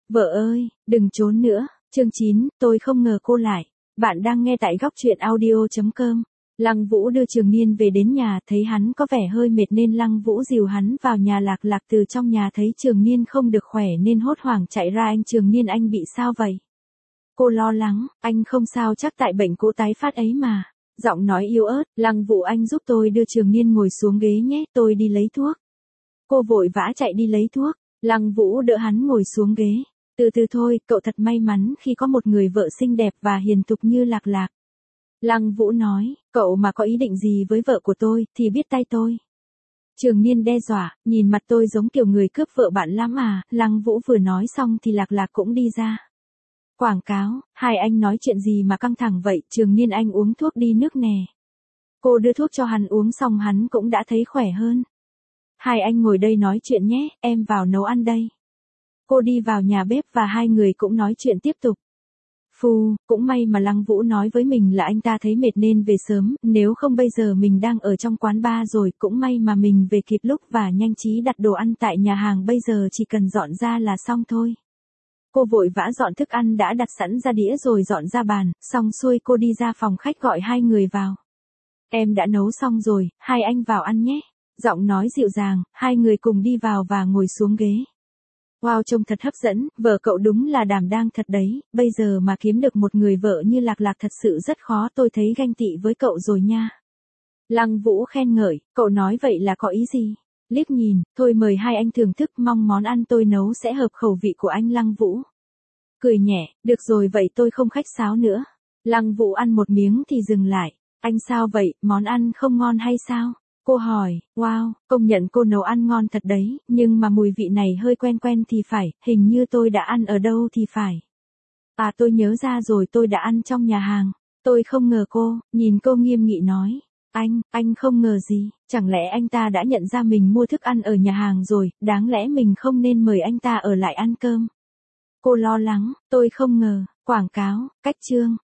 Vợ ơi, đừng trốn nữa. Chương 9, tôi không ngờ cô lại. Bạn đang nghe tại góc truyện audio.com. Lăng Vũ đưa Trường Niên về đến nhà, thấy hắn có vẻ hơi mệt nên Lăng Vũ dìu hắn vào nhà. Lạc Lạc từ trong nhà thấy Trường Niên không được khỏe nên hốt hoảng chạy ra. Anh Trường Niên, anh bị sao vậy? Cô lo lắng, anh không sao, chắc tại bệnh cũ tái phát ấy mà. Giọng nói yếu ớt, Lăng Vũ, anh giúp tôi đưa Trường Niên ngồi xuống ghế nhé, tôi đi lấy thuốc. Cô vội vã chạy đi lấy thuốc. Lăng Vũ đỡ hắn ngồi xuống ghế. Từ từ thôi, cậu thật may mắn khi có một người vợ xinh đẹp và hiền thục như Lạc Lạc. Lăng Vũ nói, cậu mà có ý định gì với vợ của tôi, thì biết tay tôi. Trường Niên đe dọa, nhìn mặt tôi giống kiểu người cướp vợ bạn lắm à. Lăng Vũ vừa nói xong thì Lạc Lạc cũng đi ra. Quảng cáo, hai anh nói chuyện gì mà căng thẳng vậy? Trường Niên, anh uống thuốc đi nước nè. Cô đưa thuốc cho hắn uống xong hắn cũng đã thấy khỏe hơn. Hai anh ngồi đây nói chuyện nhé, em vào nấu ăn đây. Cô đi vào nhà bếp và hai người cũng nói chuyện tiếp tục. Cũng may mà Lăng Vũ nói với mình là anh ta thấy mệt nên về sớm, nếu không bây giờ mình đang ở trong quán bar rồi. Cũng may mà mình về kịp lúc và nhanh trí đặt đồ ăn tại nhà hàng, bây giờ chỉ cần dọn ra là xong thôi. Cô vội vã dọn thức ăn đã đặt sẵn ra đĩa rồi dọn ra bàn, xong xuôi cô đi ra phòng khách gọi hai người vào. Em đã nấu xong rồi, hai anh vào ăn nhé. Giọng nói dịu dàng, hai người cùng đi vào và ngồi xuống ghế. Wow, trông thật hấp dẫn, vợ cậu đúng là đảm đang thật đấy, bây giờ mà kiếm được một người vợ như Lạc Lạc thật sự rất khó, tôi thấy ganh tị với cậu rồi nha. Lăng Vũ khen ngợi, cậu nói vậy là có ý gì? Liếc nhìn, thôi mời hai anh thưởng thức, mong món ăn tôi nấu sẽ hợp khẩu vị của anh. Lăng Vũ cười nhẹ, được rồi vậy tôi không khách sáo nữa. Lăng Vũ ăn một miếng thì dừng lại. Anh sao vậy, món ăn không ngon hay sao? Cô hỏi, wow, công nhận cô nấu ăn ngon thật đấy, nhưng mà mùi vị này hơi quen quen thì phải, hình như tôi đã ăn ở đâu thì phải. À, tôi nhớ ra rồi, tôi đã ăn trong nhà hàng. Tôi không ngờ cô, nhìn cô nghiêm nghị nói. Anh không ngờ gì, chẳng lẽ anh ta đã nhận ra mình mua thức ăn ở nhà hàng rồi, đáng lẽ mình không nên mời anh ta ở lại ăn cơm. Cô lo lắng, tôi không ngờ, quảng cáo, cách chương.